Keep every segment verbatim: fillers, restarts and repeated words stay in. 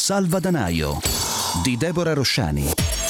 Salvadanaio di Deborah Rosciani.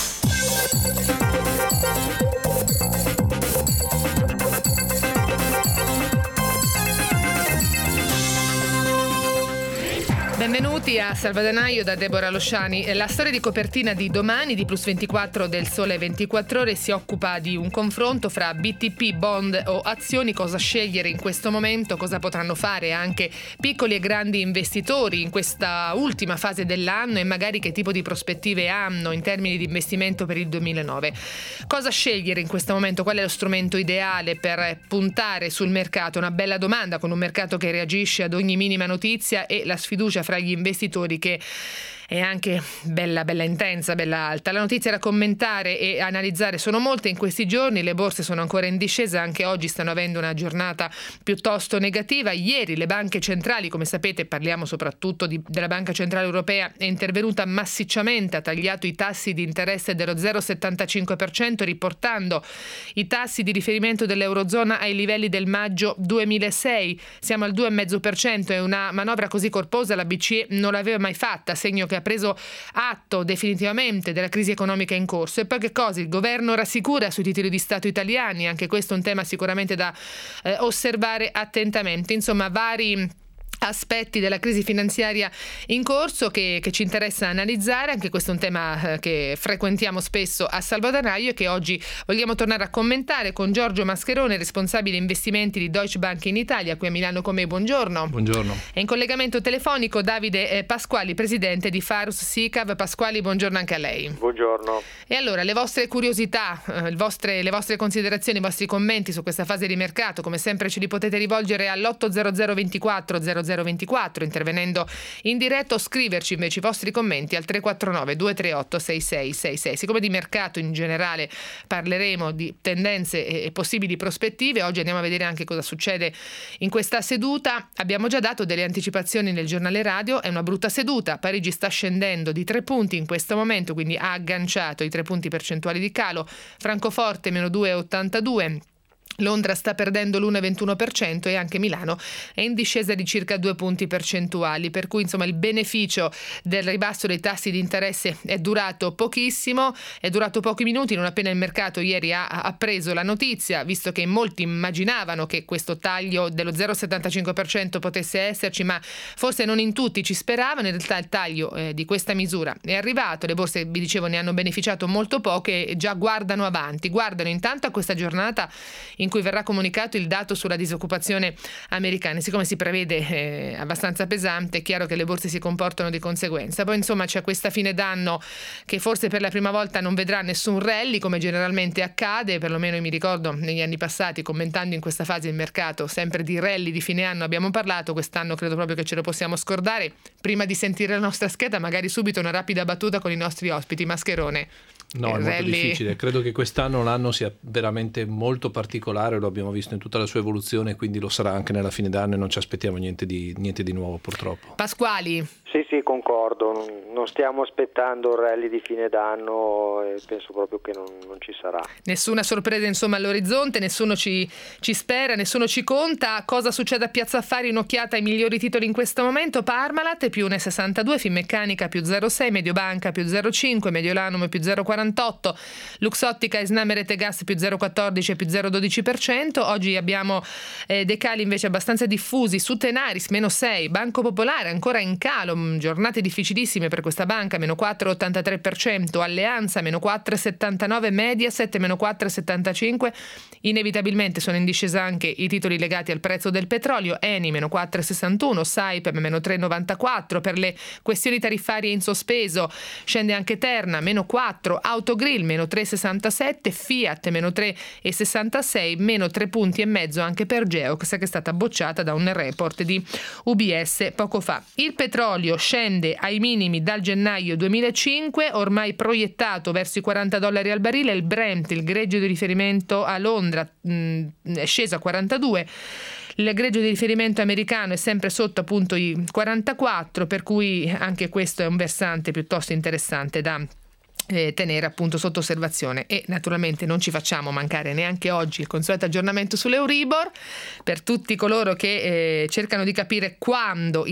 Benvenuti a Salvadanaio da Deborah Rosciani. La storia di copertina di domani di Plus ventiquattro del Sole ventiquattro Ore si occupa di un confronto fra B T P, bond o azioni, cosa scegliere in questo momento, cosa potranno fare anche piccoli e grandi investitori in questa ultima fase dell'anno e magari che tipo di prospettive hanno in termini di investimento per il duemilanove. Cosa scegliere in questo momento? Qual è lo strumento ideale per puntare sul mercato? Una bella domanda, con un mercato che reagisce ad ogni minima notizia e la sfiducia fra gli investitori che è anche bella bella intensa, bella alta. La notizia da commentare e analizzare sono molte in questi giorni, le borse sono ancora in discesa, anche oggi stanno avendo una giornata piuttosto negativa. Ieri le banche centrali, come sapete parliamo soprattutto di, della Banca Centrale Europea, è intervenuta massicciamente, ha tagliato i tassi di interesse dello zero virgola settantacinque per cento, riportando i tassi di riferimento dell'Eurozona ai livelli del maggio duemilasei. Siamo al due virgola cinque per cento, è una manovra così corposa la B C E non l'aveva mai fatta, segno che ha preso atto definitivamente della crisi economica in corso. E poi che cosa? Il governo rassicura sui titoli di Stato italiani, anche questo è un tema sicuramente da eh, osservare attentamente. Insomma, vari aspetti della crisi finanziaria in corso che, che ci interessa analizzare. Anche questo è un tema eh, che frequentiamo spesso a Salvadanaio e che oggi vogliamo tornare a commentare con Giorgio Mascherone, responsabile investimenti di Deutsche Bank in Italia, qui a Milano con me. Buongiorno. Buongiorno. È in collegamento telefonico Davide eh, Pasquali, presidente di Farus Sicav. Pasquali, buongiorno anche a lei. Buongiorno. E allora, le vostre curiosità, eh, le, vostre, le vostre considerazioni, i vostri commenti su questa fase di mercato, come sempre ce li potete rivolgere all'otto zero zero ventiquattro zero zero ventiquattro intervenendo in diretta, o scriverci invece i vostri commenti al tre quattro nove due tre otto sei sei sei sei. Siccome di mercato in generale parleremo di tendenze e possibili prospettive, oggi andiamo a vedere anche cosa succede in questa seduta. Abbiamo già dato delle anticipazioni nel giornale radio, è una brutta seduta. Parigi sta scendendo di tre punti in questo momento, quindi ha agganciato i tre punti percentuali di calo. Francoforte meno due virgola ottantadue. Londra sta perdendo l'uno virgola ventuno per cento e anche Milano è in discesa di circa due punti percentuali, per cui insomma il beneficio del ribasso dei tassi di interesse è durato pochissimo, è durato pochi minuti, non appena il mercato ieri ha, ha preso la notizia, visto che molti immaginavano che questo taglio dello zero virgola settantacinque per cento potesse esserci, ma forse non in tutti ci speravano. In realtà il taglio eh, di questa misura è arrivato, le borse, vi dicevo, ne hanno beneficiato molto poco e già guardano avanti, guardano intanto a questa giornata in cui verrà comunicato il dato sulla disoccupazione americana. Siccome si prevede eh, abbastanza pesante, è chiaro che le borse si comportano di conseguenza. Poi insomma c'è questa fine d'anno che forse per la prima volta non vedrà nessun rally, come generalmente accade, perlomeno io mi ricordo negli anni passati, commentando in questa fase il mercato, sempre di rally di fine anno abbiamo parlato. Quest'anno credo proprio che ce lo possiamo scordare. Prima di sentire la nostra scheda, magari subito una rapida battuta con i nostri ospiti. Mascherone. No, è molto difficile. Credo che quest'anno l'anno sia veramente molto particolare, lo abbiamo visto in tutta la sua evoluzione, quindi lo sarà anche nella fine d'anno e non ci aspettiamo niente di, niente di nuovo, purtroppo. Pasquali. Sì, sì, concordo. Non stiamo aspettando il rally di fine d'anno e penso proprio che non, non ci sarà. Nessuna sorpresa insomma all'orizzonte, nessuno ci, ci spera, nessuno ci conta. Cosa succede a Piazza Affari? Un'occhiata ai migliori titoli in questo momento. Parmalat più uno virgola sessantadue, Finmeccanica più zero virgola sei, Mediobanca più zero virgola cinque, Mediolanum più zero virgola quarantotto, Luxottica e Snam Rete Gas più zero virgola quattordici e più zero virgola dodici per cento. Oggi abbiamo eh, decali invece abbastanza diffusi su Tenaris meno sei, Banco Popolare ancora in calo, giornate difficilissime per questa banca, meno quattro virgola ottantatré per cento, Alleanza meno quattro virgola settantanove, Mediaset meno quattro virgola settantacinque. Inevitabilmente sono in discesa anche i titoli legati al prezzo del petrolio, Eni meno quattro virgola sessantuno, Saipem meno tre virgola novantaquattro. Per le questioni tariffarie in sospeso scende anche Terna meno quattro, Autogrill meno tre virgola sessantasette, Fiat meno tre virgola sessantasei, meno tre punti e mezzo anche per Geox, che è stata bocciata da un report di U B S poco fa. Il petrolio scende ai minimi dal gennaio duemilacinque, ormai proiettato verso i quaranta dollari al barile. Il Brent, il greggio di riferimento a Londra, mh, è sceso a quarantadue. Il greggio di riferimento americano è sempre sotto appunto i quarantaquattro, per cui anche questo è un versante piuttosto interessante da Eh, tenere appunto sotto osservazione. E naturalmente non ci facciamo mancare neanche oggi il consueto aggiornamento sull'Euribor per tutti coloro che eh, cercano di capire quando i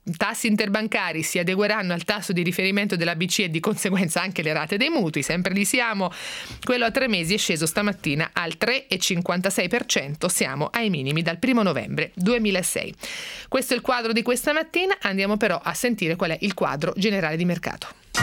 tassi interbancari si adegueranno al tasso di riferimento della B C E e di conseguenza anche le rate dei mutui. Sempre lì siamo. Quello a tre mesi è sceso stamattina al tre virgola cinquantasei per cento, siamo ai minimi dal primo novembre duemilasei. Questo è il quadro di questa mattina, andiamo però a sentire qual è il quadro generale di mercato.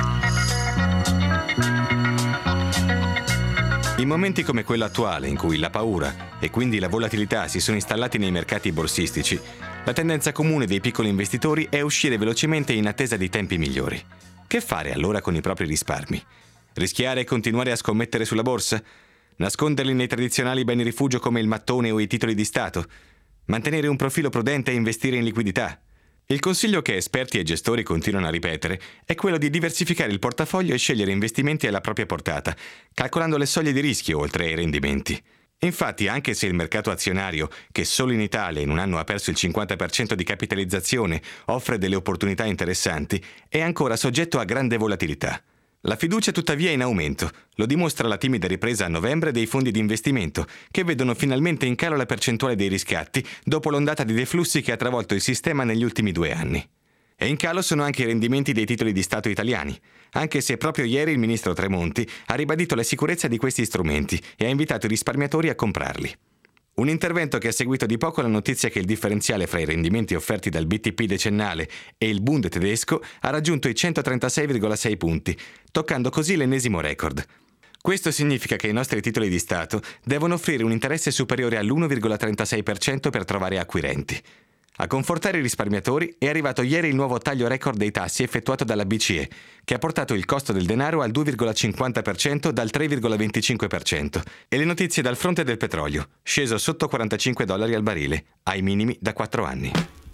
In momenti come quello attuale, in cui la paura e quindi la volatilità si sono installati nei mercati borsistici, la tendenza comune dei piccoli investitori è uscire velocemente in attesa di tempi migliori. Che fare allora con i propri risparmi? Rischiare e continuare a scommettere sulla borsa? Nasconderli nei tradizionali beni rifugio come il mattone o i titoli di Stato? Mantenere un profilo prudente e investire in liquidità? Il consiglio che esperti e gestori continuano a ripetere è quello di diversificare il portafoglio e scegliere investimenti alla propria portata, calcolando le soglie di rischio oltre ai rendimenti. Infatti, anche se il mercato azionario, che solo in Italia in un anno ha perso il cinquanta per cento di capitalizzazione, offre delle opportunità interessanti, è ancora soggetto a grande volatilità. La fiducia tuttavia è in aumento, lo dimostra la timida ripresa a novembre dei fondi di investimento, che vedono finalmente in calo la percentuale dei riscatti dopo l'ondata di deflussi che ha travolto il sistema negli ultimi due anni. E in calo sono anche i rendimenti dei titoli di Stato italiani, anche se proprio ieri il ministro Tremonti ha ribadito la sicurezza di questi strumenti e ha invitato i risparmiatori a comprarli. Un intervento che ha seguito di poco la notizia che il differenziale fra i rendimenti offerti dal B T P decennale e il Bund tedesco ha raggiunto i centotrentasei virgola sei punti, toccando così l'ennesimo record. Questo significa che i nostri titoli di Stato devono offrire un interesse superiore all'uno virgola trentasei per cento per trovare acquirenti. A confortare i risparmiatori è arrivato ieri il nuovo taglio record dei tassi effettuato dalla B C E, che ha portato il costo del denaro al due virgola cinquanta per cento dal tre virgola venticinque per cento, e le notizie dal fronte del petrolio, sceso sotto quarantacinque dollari al barile, ai minimi da quattro anni.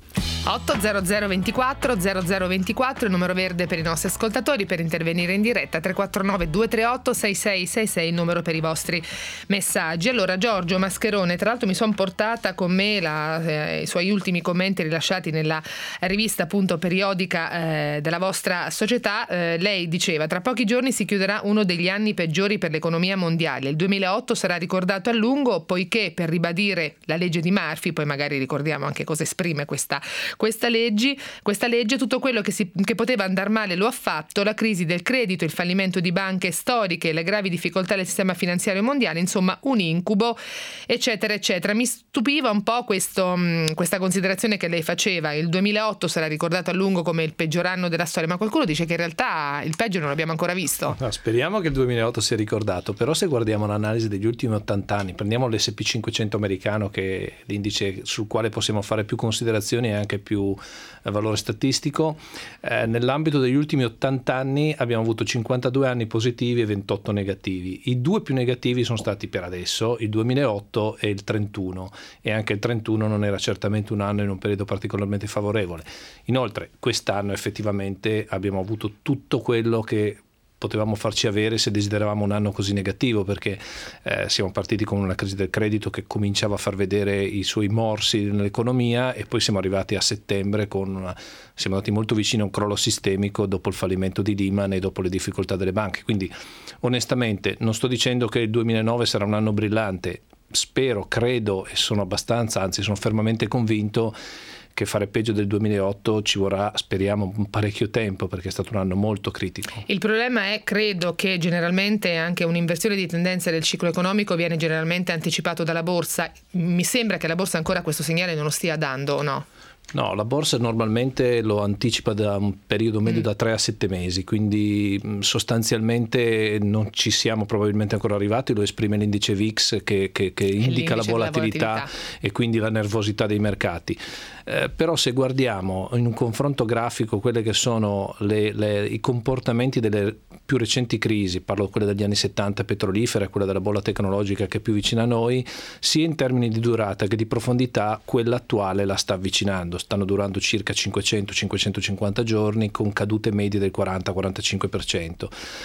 otto zero zero ventiquattro zero zero ventiquattro, il numero verde per i nostri ascoltatori per intervenire in diretta, tre quattro nove due tre otto sei sei sei sei il numero per i vostri messaggi. Allora, Giorgio Mascherone, tra l'altro mi sono portata con me la, eh, i suoi ultimi commenti rilasciati nella rivista appunto periodica eh, della vostra società. Eh, lei diceva: tra pochi giorni si chiuderà uno degli anni peggiori per l'economia mondiale, il duemilaotto sarà ricordato a lungo poiché, per ribadire la legge di Murphy, poi magari ricordiamo anche cosa esprime questa Questa legge, questa legge, tutto quello che, si, che poteva andar male lo ha fatto, la crisi del credito, il fallimento di banche storiche, le gravi difficoltà del sistema finanziario mondiale, insomma un incubo, eccetera, eccetera. Mi stupiva un po' questo, questa considerazione che lei faceva, il duemilaotto sarà ricordato a lungo come il peggior anno della storia, ma qualcuno dice che in realtà il peggio non l'abbiamo ancora visto. No, speriamo che il duemilaotto sia ricordato, però se guardiamo l'analisi degli ultimi ottanta anni, prendiamo l'esse e pi cinquecento americano, che è l'indice sul quale possiamo fare più considerazioni e anche più valore statistico, eh, nell'ambito degli ultimi ottanta anni abbiamo avuto cinquantadue anni positivi e ventotto negativi. I due più negativi sono stati per adesso il duemilaotto e il trentuno, e anche il trentuno non era certamente un anno in un periodo particolarmente favorevole. Inoltre quest'anno effettivamente abbiamo avuto tutto quello che potevamo farci avere se desideravamo un anno così negativo, perché eh, siamo partiti con una crisi del credito che cominciava a far vedere i suoi morsi nell'economia, e poi siamo arrivati a settembre con una, siamo andati molto vicini a un crollo sistemico dopo il fallimento di Lehman e dopo le difficoltà delle banche. Quindi onestamente non sto dicendo che il duemilanove sarà un anno brillante, spero, credo e sono abbastanza, anzi sono fermamente convinto che fare peggio del duemilaotto ci vorrà, speriamo, un parecchio tempo, perché è stato un anno molto critico. Il problema è, credo, che generalmente anche un'inversione di tendenza del ciclo economico viene generalmente anticipato dalla borsa. Mi sembra che la borsa ancora questo segnale non lo stia dando, o no? No, la borsa normalmente lo anticipa da un periodo medio mm. da tre a sette mesi, quindi sostanzialmente non ci siamo probabilmente ancora arrivati, lo esprime l'indice V I X che, che, che indica la volatilità, la volatilità e quindi la nervosità dei mercati. Eh, però se guardiamo in un confronto grafico quelle che sono le, le, i comportamenti delle più recenti crisi, parlo di quelle degli anni settanta petrolifera, quella della bolla tecnologica che è più vicina a noi, sia in termini di durata che di profondità, quella attuale la sta avvicinando. Stanno durando circa cinquecento cinquecentocinquanta giorni con cadute medie del quaranta quarantacinque per cento.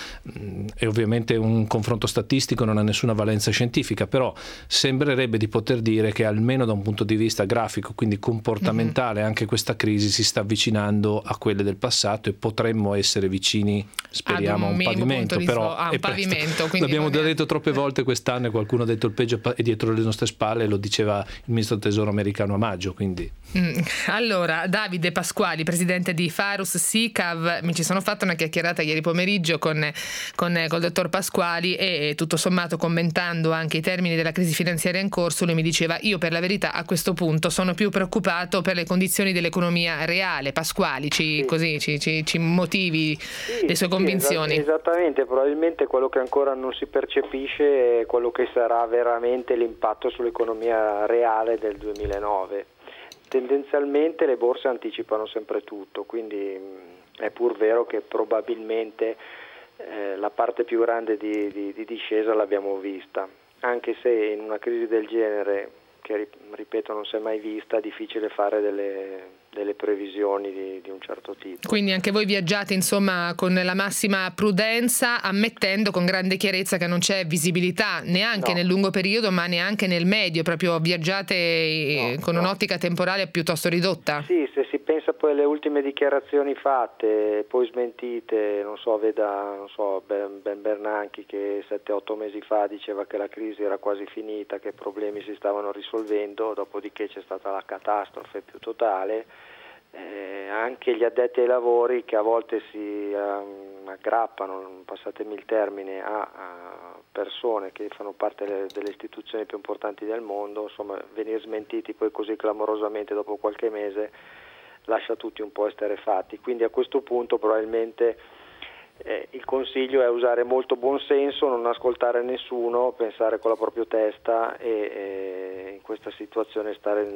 E ovviamente un confronto statistico non ha nessuna valenza scientifica, però sembrerebbe di poter dire che almeno da un punto di vista grafico, quindi comportamentale, mm-hmm. anche questa crisi si sta avvicinando a quelle del passato e potremmo essere vicini, speriamo, a un pavimento. Però a un pavimento, l'abbiamo già è... detto troppe volte quest'anno, e qualcuno ha detto il peggio è dietro le nostre spalle, lo diceva il ministro del tesoro americano a maggio, quindi... Mm. Allora, Davide Pasquali, presidente di Farus Sicav, mi ci sono fatta una chiacchierata ieri pomeriggio con, con col dottor Pasquali e tutto sommato, commentando anche i termini della crisi finanziaria in corso, lui mi diceva: io per la verità a questo punto sono più preoccupato per le condizioni dell'economia reale. Pasquali, ci, sì. così ci, ci, ci motivi sì, le sue convinzioni? Sì, esattamente, probabilmente quello che ancora non si percepisce è quello che sarà veramente l'impatto sull'economia reale del duemilanove. Tendenzialmente le borse anticipano sempre tutto, quindi è pur vero che probabilmente eh, la parte più grande di, di, di discesa l'abbiamo vista, anche se in una crisi del genere, che ripeto non si è mai vista, è difficile fare delle, delle previsioni di, di un certo tipo. Quindi anche voi viaggiate insomma con la massima prudenza, ammettendo con grande chiarezza che non c'è visibilità neanche no. nel lungo periodo ma neanche nel medio, proprio viaggiate no, con no. un'ottica temporale piuttosto ridotta. Sì, se si pensa poi alle ultime dichiarazioni fatte, poi smentite, non so, veda non so, Ben, Ben Bernanke che sette otto mesi fa diceva che la crisi era quasi finita, che i problemi si stavano risolvendo, dopodiché c'è stata la catastrofe più totale. Eh, anche gli addetti ai lavori, che a volte si um, aggrappano, passatemi il termine, a, a persone che fanno parte delle, delle istituzioni più importanti del mondo, insomma, venire smentiti poi così clamorosamente dopo qualche mese lascia tutti un po' esterrefatti. Quindi a questo punto probabilmente eh, il consiglio è usare molto buon senso, non ascoltare nessuno, pensare con la propria testa e eh, in questa situazione stare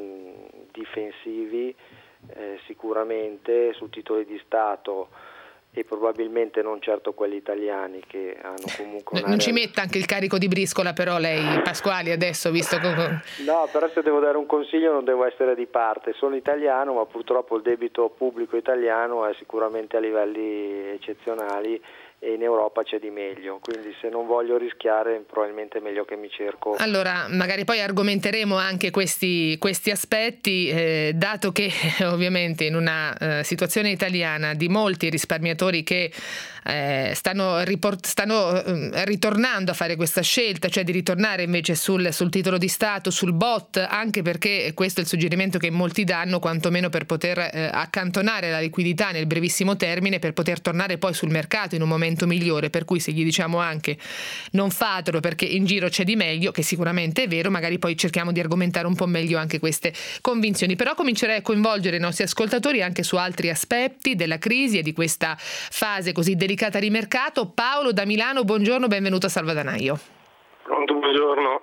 difensivi eh, sicuramente su titoli di Stato, e probabilmente non certo quelli italiani, che hanno comunque non ci metta anche il carico di briscola però lei, Pasquali, adesso, visto che... No, però se devo dare un consiglio non devo essere di parte, sono italiano ma purtroppo il debito pubblico italiano è sicuramente a livelli eccezionali e in Europa c'è di meglio, quindi se non voglio rischiare probabilmente è meglio che mi cerco. Allora magari poi argomenteremo anche questi, questi aspetti, eh, dato che ovviamente in una eh, situazione italiana di molti risparmiatori che eh, stanno, riport- stanno eh, ritornando a fare questa scelta, cioè di ritornare invece sul, sul titolo di Stato, sul B O T, anche perché questo è il suggerimento che molti danno, quantomeno per poter eh, accantonare la liquidità nel brevissimo termine, per poter tornare poi sul mercato in un momento migliore, per cui se gli diciamo anche non fatelo perché in giro c'è di meglio, che sicuramente è vero, magari poi cerchiamo di argomentare un po' meglio anche queste convinzioni. Però comincerei a coinvolgere i nostri ascoltatori anche su altri aspetti della crisi e di questa fase così delicata di mercato. Paolo da Milano, buongiorno, benvenuto a Salvadanaio. Pronto, buongiorno.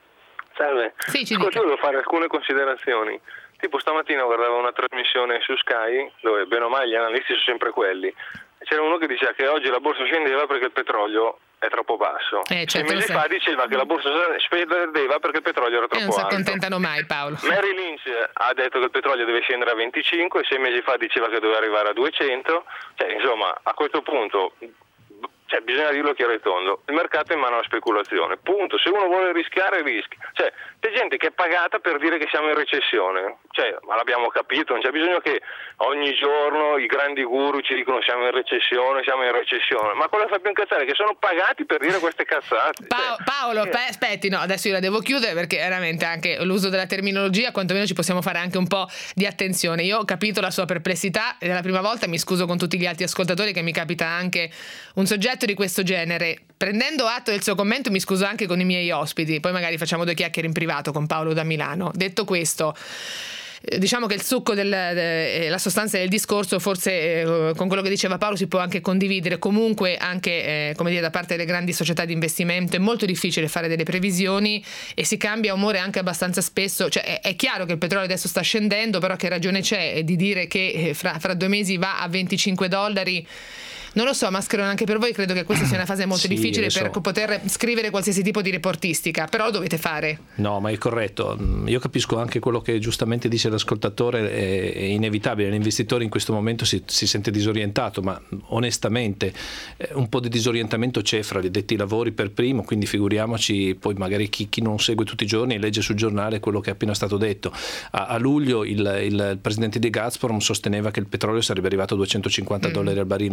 Salve. Sì, ci Ascolti, volevo fare alcune considerazioni. Tipo stamattina guardavo una trasmissione su Sky dove bene o male gli analisti sono sempre quelli. C'era uno che diceva che oggi la borsa scendeva perché il petrolio è troppo basso. Eh, certo, Sei mesi fa diceva che la borsa scendeva perché il petrolio era troppo alto. E non si accontentano mai, Paolo. Mary Lynch ha detto che il petrolio deve scendere a venticinque, sei mesi fa diceva che doveva arrivare a duecento. Cioè, insomma, a questo punto... Cioè, bisogna dirlo chiaro e tondo, il mercato è in mano alla speculazione, punto. Se uno vuole rischiare, rischia. Cioè, c'è gente che è pagata per dire che siamo in recessione, cioè, ma l'abbiamo capito, non c'è bisogno che ogni giorno i grandi guru ci dicono siamo in recessione, siamo in recessione, ma quello che fa più incazzare è che sono pagati per dire queste cazzate. Pa- cioè, Paolo, eh. pe- aspetti, no, adesso io la devo chiudere perché veramente anche l'uso della terminologia, quantomeno ci possiamo fare anche un po' di attenzione. Io ho capito la sua perplessità, è la prima volta, mi scuso con tutti gli altri ascoltatori che mi capita anche un soggetto di questo genere. Prendendo atto del suo commento mi scuso anche con i miei ospiti, poi magari facciamo due chiacchiere in privato con Paolo da Milano. Detto questo, diciamo che il succo del, eh, la sostanza del discorso forse eh, con quello che diceva Paolo si può anche condividere. Comunque anche eh, come dire, da parte delle grandi società di investimento è molto difficile fare delle previsioni e si cambia umore anche abbastanza spesso. Cioè, è, è chiaro che il petrolio adesso sta scendendo, però che ragione c'è di dire che fra, fra due mesi va a venticinque dollari? Non lo so, Mascherone, anche per voi credo che questa sia una fase molto sì, difficile per so. poter scrivere qualsiasi tipo di reportistica, però lo dovete fare. No, ma è corretto. Io capisco anche quello che giustamente dice l'ascoltatore, è, è inevitabile. L'investitore in questo momento si, si sente disorientato, ma onestamente un po' di disorientamento c'è fra gli addetti ai lavori per primo, quindi figuriamoci poi magari chi, chi non segue tutti i giorni e legge sul giornale quello che è appena stato detto. A, a luglio il, il, il presidente di Gazprom sosteneva che il petrolio sarebbe arrivato a duecentocinquanta mm. dollari al barile entro fine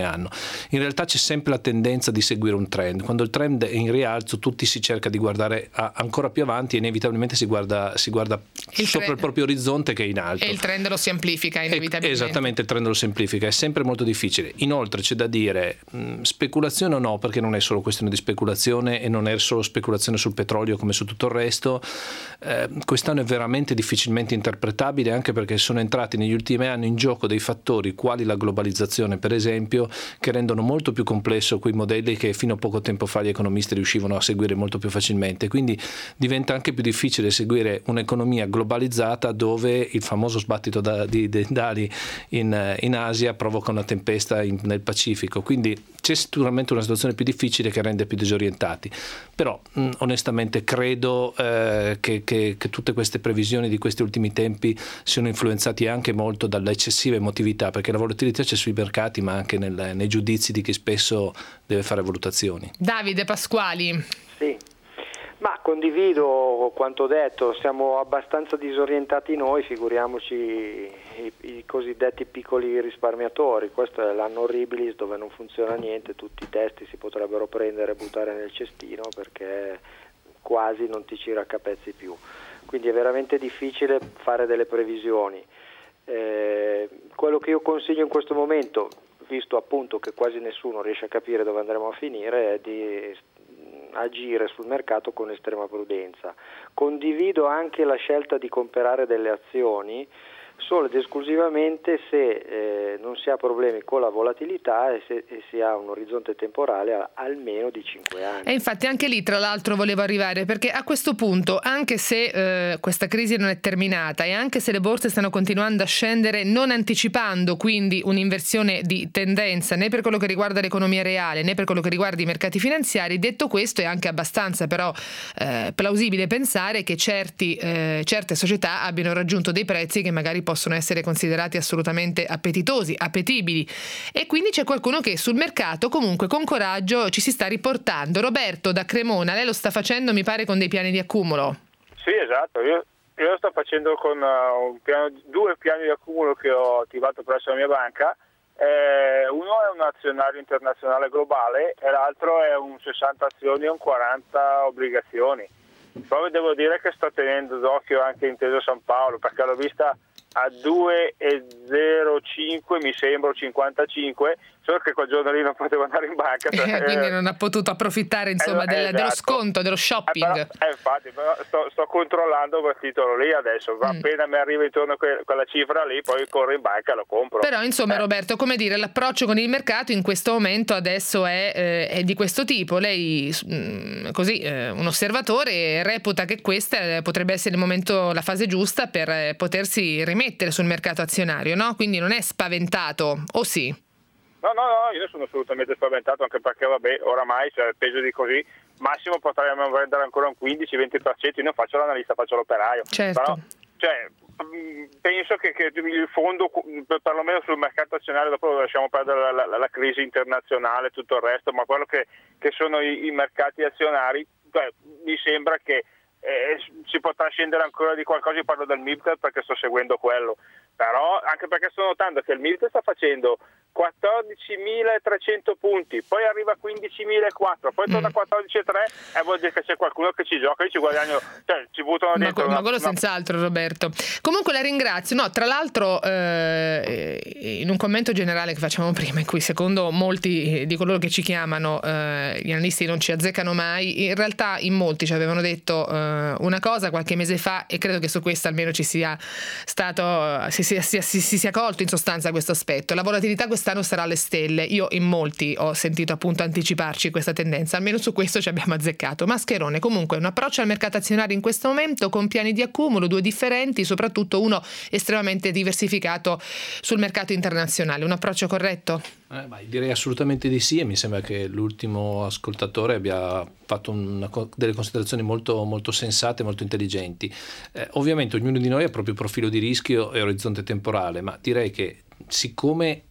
anno. In realtà c'è sempre la tendenza di seguire un trend. Quando il trend è in rialzo, tutti si cerca di guardare a, ancora più avanti e inevitabilmente si guarda, si guarda il sopra trend, il proprio orizzonte che è in alto. E il trend lo si amplifica inevitabilmente. E, esattamente, il trend lo semplifica, è sempre molto difficile. Inoltre c'è da dire, mh, speculazione o no, perché non è solo questione di speculazione e non è solo speculazione sul petrolio come su tutto il resto. Eh, quest'anno è veramente difficilmente interpretabile, anche perché sono entrati negli ultimi anni in gioco dei fattori quali la globalizzazione, per esempio, che rendono molto più complesso quei modelli che fino a poco tempo fa gli economisti riuscivano a seguire molto più facilmente. Quindi diventa anche più difficile seguire un'economia globalizzata dove il famoso sbattito da, di, di d'ali in, in Asia provoca una tempesta in, nel Pacifico. Quindi c'è sicuramente una situazione più difficile che rende più disorientati. Però mh, onestamente credo eh, che, che, che tutte queste previsioni di questi ultimi tempi siano influenzati anche molto dall'eccessiva emotività, perché la volatilità c'è sui mercati ma anche nel, nei giudizi di chi spesso deve fare valutazioni. Davide Pasquali. Sì, ma condivido quanto detto, siamo abbastanza disorientati noi, figuriamoci i, i cosiddetti piccoli risparmiatori. Questo è l'anno horribilis dove non funziona niente, tutti i testi si potrebbero prendere e buttare nel cestino perché quasi non ti ci raccapezzi più, quindi è veramente difficile fare delle previsioni. Eh, quello che io consiglio in questo momento, visto appunto che quasi nessuno riesce a capire dove andremo a finire, è di agire sul mercato con estrema prudenza. Condivido anche la scelta di comprare delle azioni solo ed esclusivamente se eh, non si ha problemi con la volatilità e se e si ha un orizzonte temporale a, almeno di cinque anni. E infatti anche lì tra l'altro volevo arrivare, perché a questo punto, anche se eh, questa crisi non è terminata e anche se le borse stanno continuando a scendere, non anticipando quindi un'inversione di tendenza né per quello che riguarda l'economia reale né per quello che riguarda i mercati finanziari, detto questo è anche abbastanza però eh, plausibile pensare che certi, eh, certe società abbiano raggiunto dei prezzi che magari possono essere considerati assolutamente appetitosi, appetibili, e quindi c'è qualcuno che sul mercato comunque con coraggio ci si sta riportando. Roberto da Cremona, lei lo sta facendo mi pare con dei piani di accumulo. Sì, esatto, io, io lo sto facendo con uh, un piano, due piani di accumulo che ho attivato presso la mia banca. Eh, uno è un azionario internazionale globale e l'altro è un sessanta azioni e un quaranta obbligazioni. Poi devo dire che sto tenendo d'occhio anche Intesa San Paolo, perché l'ho vista a due virgola zero cinque, mi sembra cinquantacinque, solo che quel giorno lì non potevo andare in banca. Eh, quindi non ha potuto approfittare insomma eh, del, esatto. dello sconto, dello shopping. Eh, però, eh, infatti, però sto, sto controllando quel titolo lì adesso, mm. appena mi arriva intorno a que- quella cifra lì, poi corro in banca e lo compro. Però insomma eh. Roberto, come dire, l'approccio con il mercato in questo momento adesso è, eh, è di questo tipo. Lei, mh, così, eh, un osservatore, reputa che questa potrebbe essere il momento, la fase giusta per eh, potersi rimettere sul mercato azionario, no? Quindi non è spaventato, o sì? No, no, no, io sono assolutamente spaventato, anche perché vabbè, oramai cioè, peso di così, massimo potremmo vendere ancora un quindici venti per cento, io non faccio l'analista, faccio l'operaio. Certo. Però, cioè, penso che, che il fondo, perlomeno sul mercato azionario, dopo lasciamo perdere la, la, la crisi internazionale e tutto il resto, ma quello che, che sono i, i mercati azionari, cioè, mi sembra che Eh, si potrà scendere ancora di qualcosa. Io parlo del M I B T perché sto seguendo quello, però anche perché sto notando che il M I B T sta facendo quattordicimilatrecento punti, poi arriva a quindicimilaquattrocento, poi torna a quattordicimilatrecento e vuol dire che c'è qualcuno che ci gioca e ci guadagnano, cioè ci buttano dentro. Ma, una, ma quello una... senz'altro, Roberto. Comunque la ringrazio. No, tra l'altro eh, in un commento generale che facciamo prima, in cui secondo molti di coloro che ci chiamano eh, gli analisti non ci azzeccano mai, in realtà in molti ci avevano detto eh, una cosa qualche mese fa e credo che su questo almeno ci sia stato si sia, si, si, si sia colto in sostanza questo aspetto. La volatilità quest'anno sarà alle stelle. Io in molti ho sentito appunto anticiparci questa tendenza, almeno su questo ci abbiamo azzeccato. Mascherone, comunque un approccio al mercato azionario in questo momento con piani di accumulo, due differenti, soprattutto uno estremamente diversificato sul mercato internazionale. Un approccio corretto? Eh, ma direi assolutamente di sì, e mi sembra che l'ultimo ascoltatore abbia fatto una, delle considerazioni molto, molto sensate, molto intelligenti. Eh, ovviamente ognuno di noi ha il proprio profilo di rischio e orizzonte temporale, ma direi che siccome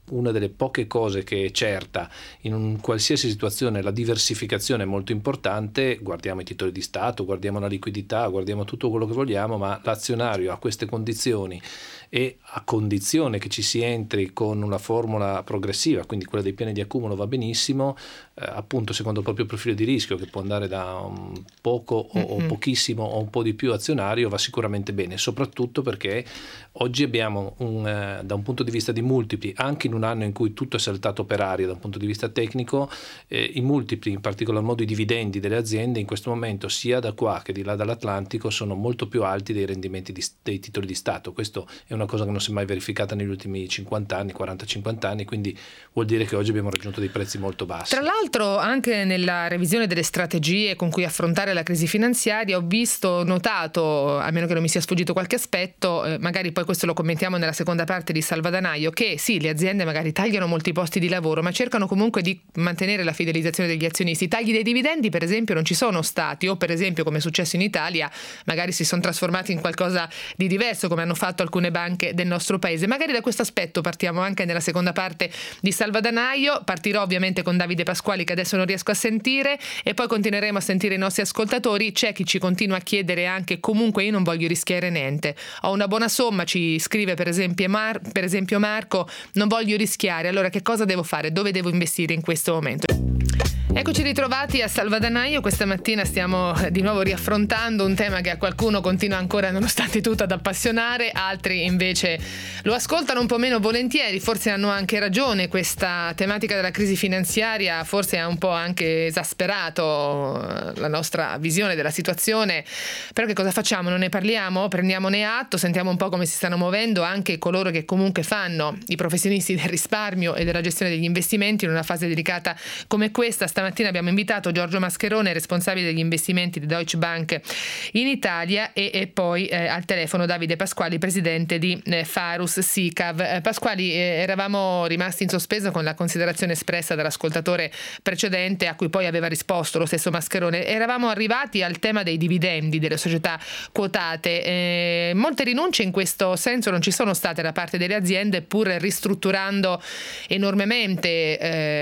una delle poche cose che è certa in un qualsiasi situazione, la diversificazione è molto importante. Guardiamo i titoli di Stato, guardiamo la liquidità, guardiamo tutto quello che vogliamo, ma l'azionario a queste condizioni e a condizione che ci si entri con una formula progressiva, quindi quella dei piani di accumulo, va benissimo, eh, appunto secondo il proprio profilo di rischio, che può andare da un poco o, mm-hmm. o pochissimo o un po' di più azionario, va sicuramente bene, soprattutto perché oggi abbiamo un, eh, da un punto di vista di multipli, anche in un anno in cui tutto è saltato per aria da un punto di vista tecnico, eh, i multipli, in particolar modo i dividendi delle aziende in questo momento sia da qua che di là dall'Atlantico sono molto più alti dei rendimenti di, dei titoli di Stato. Questo è una cosa che non si è mai verificata negli ultimi cinquanta anni, quaranta cinquanta anni, quindi vuol dire che oggi abbiamo raggiunto dei prezzi molto bassi. Tra l'altro anche nella revisione delle strategie con cui affrontare la crisi finanziaria ho visto, notato, a meno che non mi sia sfuggito qualche aspetto, eh, magari poi questo lo commentiamo nella seconda parte di Salvadanaio, che sì, le aziende magari tagliano molti posti di lavoro, ma cercano comunque di mantenere la fidelizzazione degli azionisti. I tagli dei dividendi per esempio non ci sono stati, o per esempio come è successo in Italia magari si sono trasformati in qualcosa di diverso come hanno fatto alcune banche del nostro paese. Magari da questo aspetto partiamo anche nella seconda parte di Salvadanaio. Partirò ovviamente con Davide Pasquali, che adesso non riesco a sentire, e poi continueremo a sentire i nostri ascoltatori. C'è chi ci continua a chiedere anche: comunque io non voglio rischiare niente, ho una buona somma, ci scrive per esempio, Mar- per esempio Marco, non voglio rischiare, allora che cosa devo fare? Dove devo investire in questo momento? Eccoci ritrovati a Salvadanaio. Questa mattina stiamo di nuovo riaffrontando un tema che a qualcuno continua ancora, nonostante tutto, ad appassionare, altri invece lo ascoltano un po' meno volentieri, forse hanno anche ragione. Questa tematica della crisi finanziaria forse ha un po' anche esasperato la nostra visione della situazione, però che cosa facciamo? Non ne parliamo? Prendiamone atto, sentiamo un po' come si stanno muovendo anche coloro che comunque fanno i professionisti del risparmio e della gestione degli investimenti in una fase delicata come questa. Stamattina abbiamo invitato Giorgio Mascherone, responsabile degli investimenti di Deutsche Bank in Italia, e, e poi eh, al telefono Davide Pasquali, presidente di eh, Farus Sicav. Eh, Pasquali, eh, eravamo rimasti in sospeso con la considerazione espressa dall'ascoltatore precedente, a cui poi aveva risposto lo stesso Mascherone. Eravamo arrivati al tema dei dividendi delle società quotate. Eh, molte rinunce in questo senso non ci sono state da parte delle aziende, pur ristrutturando enormemente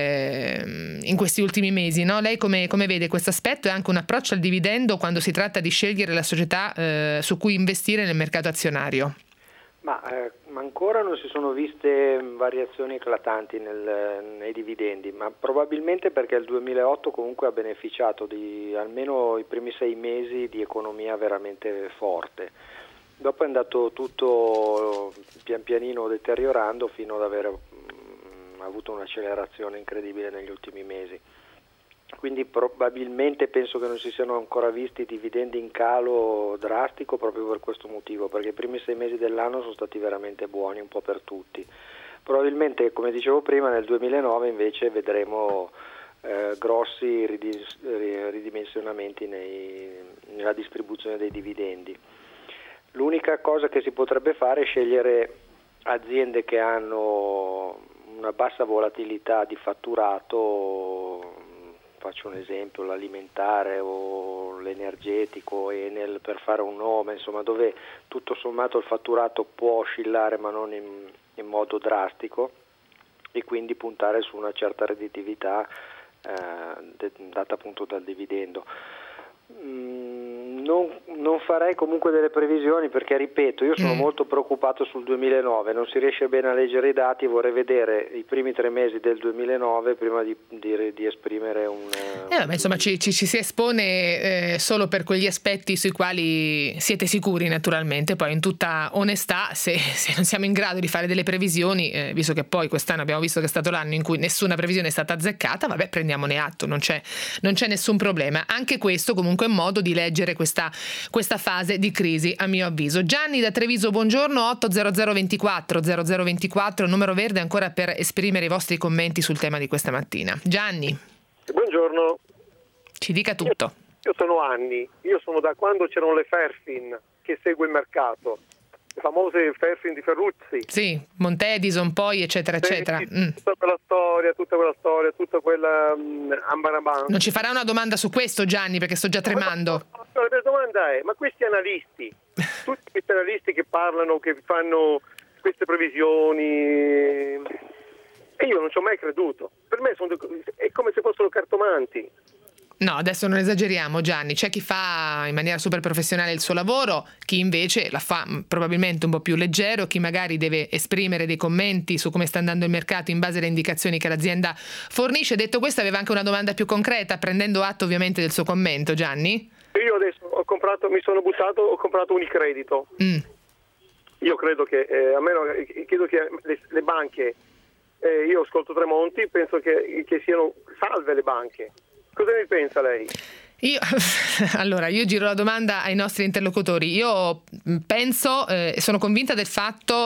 eh, in questi ultimi mesi, no? Lei come, come vede questo aspetto e anche un approccio al dividendo quando si tratta di scegliere la società eh, su cui investire nel mercato azionario? Ma eh, ancora non si sono viste variazioni eclatanti nel, nei dividendi, ma probabilmente perché il duemilaotto comunque ha beneficiato di almeno i primi sei mesi di economia veramente forte. Dopo è andato tutto pian pianino deteriorando fino ad aver mh, avuto un'accelerazione incredibile negli ultimi mesi. Quindi probabilmente penso che non si siano ancora visti dividendi in calo drastico proprio per questo motivo, perché i primi sei mesi dell'anno sono stati veramente buoni un po' per tutti. Probabilmente, come dicevo prima, nel duemilanove invece vedremo eh, grossi ridis- ridimensionamenti nei, nella distribuzione dei dividendi. L'unica cosa che si potrebbe fare è scegliere aziende che hanno una bassa volatilità di fatturato. Faccio un esempio, l'alimentare o l'energetico, Enel per fare un nome, insomma, dove tutto sommato il fatturato può oscillare ma non in, in modo drastico, e quindi puntare su una certa redditività eh, de, data appunto dal dividendo. Mm, non, non farei comunque delle previsioni perché, ripeto, io sono mm. molto preoccupato sul duemilanove, non si riesce bene a leggere i dati, vorrei vedere i primi tre mesi del duemilanove prima di, di, di esprimere un... Eh, ma insomma ci, ci, ci si espone eh, solo per quegli aspetti sui quali siete sicuri, naturalmente. Poi in tutta onestà, se, se non siamo in grado di fare delle previsioni, eh, visto che poi quest'anno abbiamo visto che è stato l'anno in cui nessuna previsione è stata azzeccata, vabbè, prendiamone atto, non c'è, non c'è nessun problema. Anche questo comunque è un modo di leggere questa, questa fase di crisi, a mio avviso. Gianni da Treviso, buongiorno. Otto zero zero ventiquattro zero zero ventiquattro, numero verde ancora per esprimere i vostri commenti sul tema di questa mattina. Gianni, buongiorno. Ci dica tutto. Io, io sono anni, io sono da quando c'erano le Ferfin che segue il mercato, le famose Ferfin di Ferruzzi. Sì, Montedison poi eccetera eccetera. Sì, mm. Tutta quella storia, tutta quella storia, tutta quella um, ambaraban. Non ci farà una domanda su questo, Gianni, perché sto già tremando. No, no, la domanda è, ma questi analisti, tutti questi analisti che parlano, che fanno queste previsioni, E io non ci ho mai creduto. Per me sono, è come se fossero cartomanti. No, adesso non esageriamo, Gianni. C'è chi fa in maniera super professionale il suo lavoro, chi invece la fa probabilmente un po' più leggero, chi magari deve esprimere dei commenti su come sta andando il mercato in base alle indicazioni che l'azienda fornisce. Detto questo, aveva anche una domanda più concreta, prendendo atto ovviamente del suo commento, Gianni. Io adesso ho comprato, mi sono buttato, ho comprato Unicredito. Mm. Io credo che, eh, a meno, credo che le, le banche, eh, io ascolto Tremonti, penso che, che siano salve le banche. Cosa ne pensa lei? Io, allora, io giro la domanda ai nostri interlocutori. Io penso e eh, sono convinta del fatto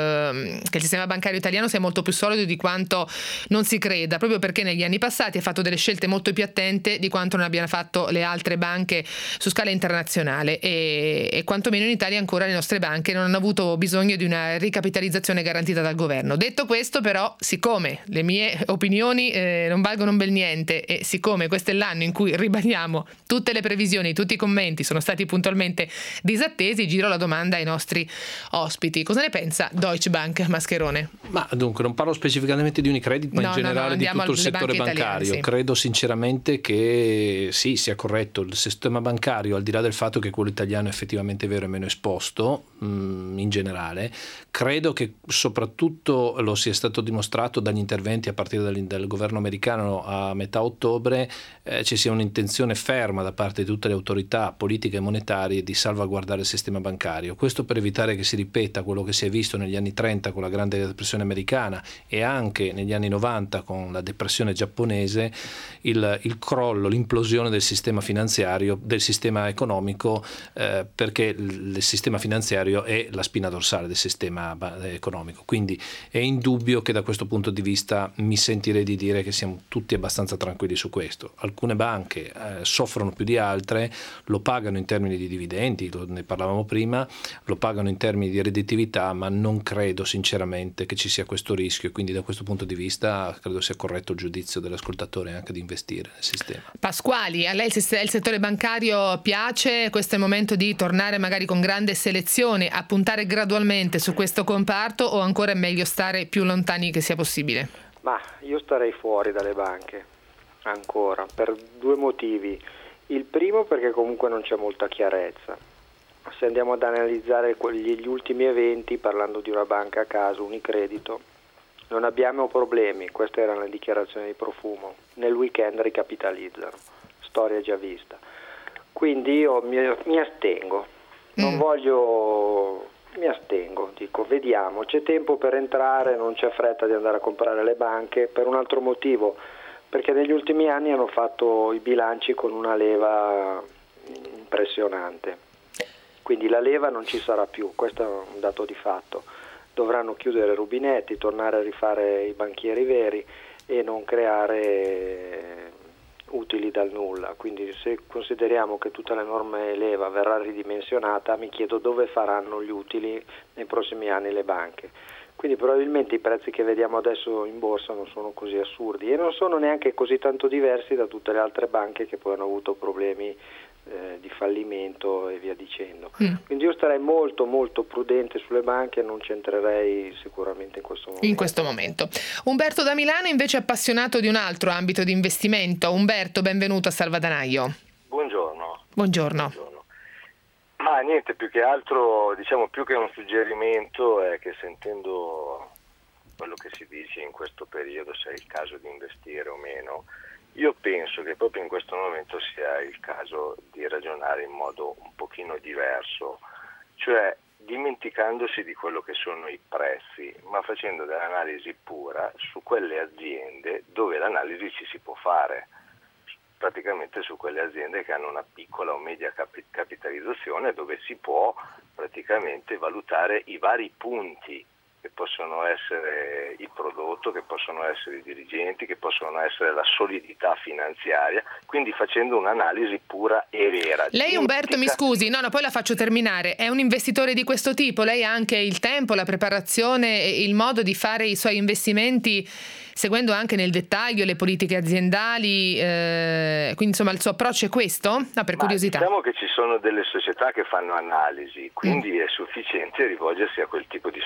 eh, che il sistema bancario italiano sia molto più solido di quanto non si creda, proprio perché negli anni passati ha fatto delle scelte molto più attente di quanto non abbiano fatto le altre banche su scala internazionale e, e quantomeno in Italia ancora le nostre banche non hanno avuto bisogno di una ricapitalizzazione garantita dal governo. Detto questo, però, siccome le mie opinioni eh, non valgono un bel niente e siccome questo è l'anno in cui ribadiamo tutte le previsioni, tutti i commenti sono stati puntualmente disattesi, giro la domanda ai nostri ospiti. Cosa ne pensa Deutsche Bank, Mascherone? Ma dunque non parlo specificamente di Unicredit, ma no, in generale no, no, di tutto il settore bancario. Italiane, sì. Credo sinceramente che sì, sia corretto il sistema bancario, al di là del fatto che quello italiano effettivamente è vero e meno esposto mh, in generale. Credo che soprattutto lo sia stato dimostrato dagli interventi a partire dal, dal governo americano a metà ottobre, eh, ci sia un'intenzione ferma da parte di tutte le autorità politiche e monetarie di salvaguardare il sistema bancario. Questo per evitare che si ripeta quello che si è visto negli anni trenta con la grande depressione americana e anche negli anni novanta con la depressione giapponese, il, il crollo, l'implosione del sistema finanziario, del sistema economico, eh, perché il, il sistema finanziario è la spina dorsale del sistema economico. Quindi è indubbio che da questo punto di vista mi sentirei di dire che siamo tutti abbastanza tranquilli su questo. Alcune banche eh, soffrono più di altre, lo pagano in termini di dividendi, lo, ne parlavamo prima, lo pagano in termini di redditività, ma non credo sinceramente che ci sia questo rischio e quindi da questo punto di vista credo sia corretto il giudizio dell'ascoltatore anche di investire nel sistema. Pasquali, a lei il settore bancario piace? Questo è il momento di tornare magari con grande selezione, a puntare gradualmente su questo comparto o ancora è meglio stare più lontani che sia possibile? Ma io starei fuori dalle banche ancora per due motivi. Il primo perché comunque non c'è molta chiarezza. Se andiamo ad analizzare gli ultimi eventi, parlando di una banca a caso, Unicredito, non abbiamo problemi, queste erano le dichiarazioni di Profumo, nel weekend ricapitalizzano, storia già vista. Quindi io mi, mi astengo, non mm. voglio, mi astengo, dico vediamo, c'è tempo per entrare, non c'è fretta di andare a comprare le banche, per un altro motivo, perché negli ultimi anni hanno fatto i bilanci con una leva impressionante. Quindi la leva non ci sarà più, questo è un dato di fatto. Dovranno chiudere i rubinetti, tornare a rifare i banchieri veri e non creare utili dal nulla. Quindi se consideriamo che tutta l'enorme leva verrà ridimensionata, mi chiedo dove faranno gli utili nei prossimi anni le banche. Quindi probabilmente i prezzi che vediamo adesso in borsa non sono così assurdi e non sono neanche così tanto diversi da tutte le altre banche che poi hanno avuto problemi Eh, di fallimento e via dicendo. Mm. Quindi io starei molto molto prudente sulle banche e non c'entrerei sicuramente in questo momento. In questo momento. Umberto da Milano invece è appassionato di un altro ambito di investimento. Umberto, benvenuto a Salvadanaio. Buongiorno. Buongiorno. Buongiorno. Ma niente, più che altro, diciamo più che un suggerimento è che sentendo quello che si dice in questo periodo, se è il caso di investire o meno, io penso che proprio in questo momento sia il caso di ragionare in modo un pochino diverso, cioè dimenticandosi di quello che sono i prezzi, ma facendo dell'analisi pura su quelle aziende dove l'analisi ci si può fare, praticamente su quelle aziende che hanno una piccola o media capi- capitalizzazione dove si può praticamente valutare i vari punti che possono essere il prodotto, che possono essere i dirigenti, che possono essere la solidità finanziaria, quindi facendo un'analisi pura e vera. Lei Umberto, mi scusi, no, no, poi la faccio terminare, è un investitore di questo tipo? Lei ha anche il tempo, la preparazione e il modo di fare i suoi investimenti seguendo anche nel dettaglio le politiche aziendali, eh, quindi insomma il suo approccio è questo? No, per Ma curiosità. Diciamo che ci sono delle società che fanno analisi, quindi mm. è sufficiente rivolgersi a quel tipo di società.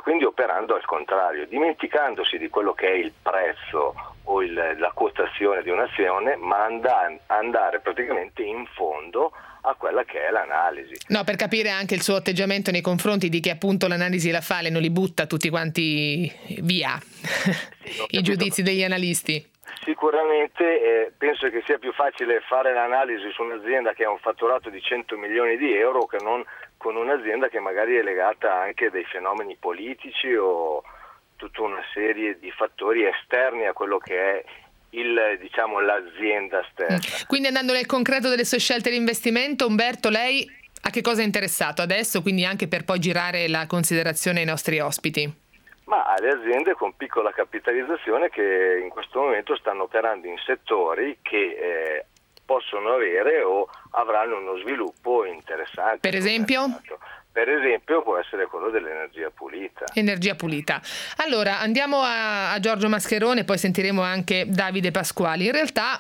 quindi operando al contrario, dimenticandosi di quello che è il prezzo o il, la quotazione di un'azione, ma andare, andare praticamente in fondo a quella che è l'analisi. No, per capire anche il suo atteggiamento nei confronti di chi appunto l'analisi la fa e non li butta tutti quanti via, sì, i giudizi degli analisti. Sicuramente eh, penso che sia più facile fare l'analisi su un'azienda che ha un fatturato di cento milioni di euro che non con un'azienda che magari è legata anche a dei fenomeni politici o tutta una serie di fattori esterni a quello che è il, diciamo, l'azienda stessa. Quindi, andando nel concreto delle sue scelte di investimento, Umberto, lei a che cosa è interessato adesso, quindi anche per poi girare la considerazione ai nostri ospiti? Ma alle aziende con piccola capitalizzazione che in questo momento stanno operando in settori che eh, possono avere o avranno uno sviluppo interessante. Per esempio? Per esempio può essere quello dell'energia pulita. Energia pulita. Allora andiamo a, a Giorgio Mascherone, poi sentiremo anche Davide Pasquali. In realtà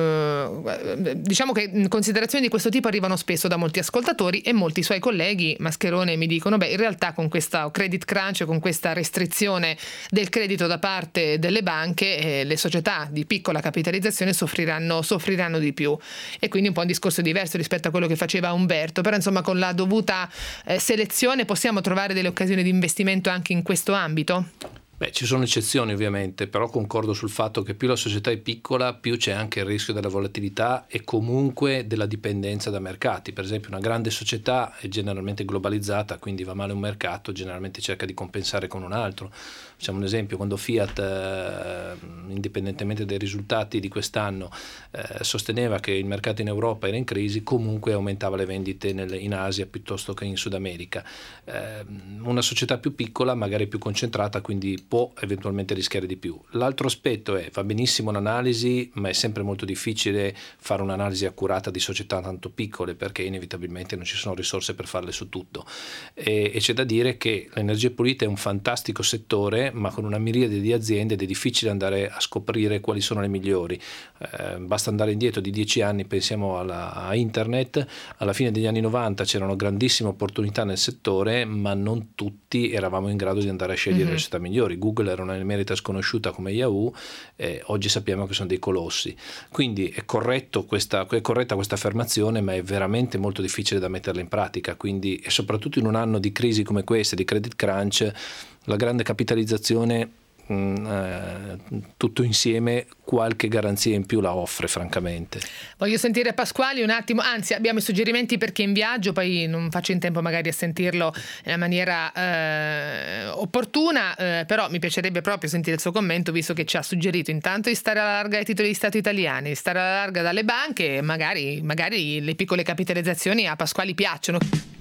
eh, diciamo che considerazioni di questo tipo arrivano spesso da molti ascoltatori e molti suoi colleghi Mascherone mi dicono beh in realtà con questa credit crunch, con questa restrizione del credito da parte delle banche eh, le società di piccola capitalizzazione soffriranno, soffriranno di più, e quindi un po' un discorso diverso rispetto a quello che faceva Umberto, però insomma con la dovuta eh, selezione possiamo trovare delle occasioni di investimento anche in questo ambito? Beh, ci sono eccezioni ovviamente, però concordo sul fatto che più la società è piccola, più c'è anche il rischio della volatilità e comunque della dipendenza da mercati. Per esempio una grande società è generalmente globalizzata, quindi va male un mercato, generalmente cerca di compensare con un altro. Facciamo un esempio, quando Fiat, eh, indipendentemente dai risultati di quest'anno, eh, sosteneva che il mercato in Europa era in crisi, comunque aumentava le vendite nel, in Asia piuttosto che in Sud America. Eh, una società più piccola, magari più concentrata, quindi può eventualmente rischiare di più. L'altro aspetto è, va benissimo l'analisi, ma è sempre molto difficile fare un'analisi accurata di società tanto piccole, perché inevitabilmente non ci sono risorse per farle su tutto. E, e c'è da dire che l'energia pulita è un fantastico settore, ma con una miriade di aziende ed è difficile andare a scoprire quali sono le migliori. Eh, basta andare indietro di dieci anni, pensiamo alla, a internet, alla fine degli anni novanta c'erano grandissime opportunità nel settore, ma non tutti eravamo in grado di andare a scegliere mm-hmm. le società migliori. Google era un'emerita sconosciuta come Yahoo, eh, oggi sappiamo che sono dei colossi. Quindi è, corretto questa, è corretta questa affermazione, ma è veramente molto difficile da metterla in pratica. Quindi, e soprattutto in un anno di crisi come questa, di credit crunch, la grande capitalizzazione mh, eh, tutto insieme qualche garanzia in più la offre, francamente. Voglio sentire Pasquali un attimo, anzi abbiamo i suggerimenti per chi è in viaggio, poi non faccio in tempo magari a sentirlo in maniera eh, opportuna, eh, però mi piacerebbe proprio sentire il suo commento, visto che ci ha suggerito intanto di stare alla larga ai titoli di Stato italiani, di stare alla larga dalle banche, magari, magari le piccole capitalizzazioni a Pasquali piacciono.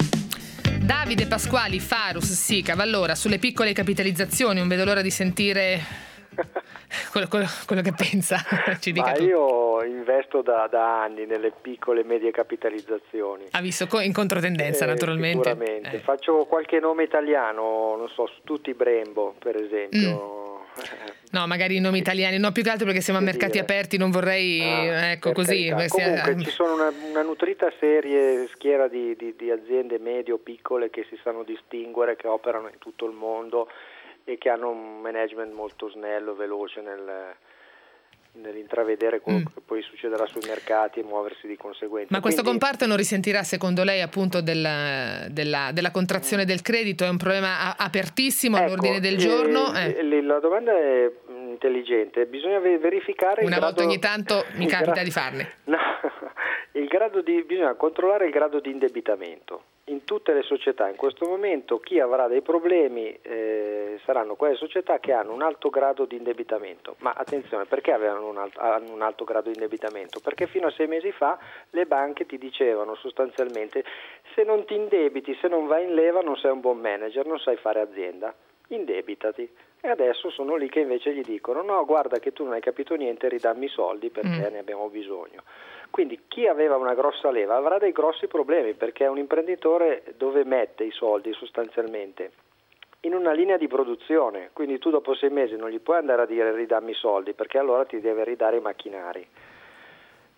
Davide Pasquali, Farus, sì, Cavallora, sulle piccole capitalizzazioni, non vedo l'ora di sentire quello, quello, quello che pensa. Ci dica. Ma tu. Io investo da, da anni nelle piccole e medie capitalizzazioni. Ha visto in controtendenza, eh, naturalmente. Sicuramente. Eh. Faccio qualche nome italiano, non so, su tutti Brembo, per esempio. Mm. No, magari i nomi italiani, no, più che altro perché siamo a mercati dire. aperti, non vorrei, ah, ecco così. Comunque ci sono una, una nutrita serie, schiera di, di, di aziende medio piccole che si sanno distinguere, che operano in tutto il mondo e che hanno un management molto snello, veloce nel, nell'intravedere quello mm. che poi succederà sui mercati e muoversi di conseguenza. Ma questo Quindi, comparto non risentirà secondo lei appunto del, della, della contrazione mm. del credito? È un problema apertissimo ecco, all'ordine del giorno? Eh, eh. La domanda è intelligente, bisogna verificare una il volta grado, ogni tanto mi capita gra- di farne. No, il grado di, bisogna controllare il grado di indebitamento. In tutte le società in questo momento chi avrà dei problemi eh, saranno quelle società che hanno un alto grado di indebitamento. Ma attenzione, perché avevano un alto, hanno un alto grado di indebitamento? Perché fino a sei mesi fa le banche ti dicevano sostanzialmente: se non ti indebiti, se non vai in leva non sei un buon manager, non sai fare azienda, indebitati. E adesso sono lì che invece gli dicono: no, guarda che tu non hai capito niente, ridammi i soldi perché mm. ne abbiamo bisogno. Quindi chi aveva una grossa leva avrà dei grossi problemi, perché è un imprenditore dove mette i soldi sostanzialmente in una linea di produzione, quindi tu dopo sei mesi non gli puoi andare a dire ridammi i soldi, perché allora ti deve ridare i macchinari.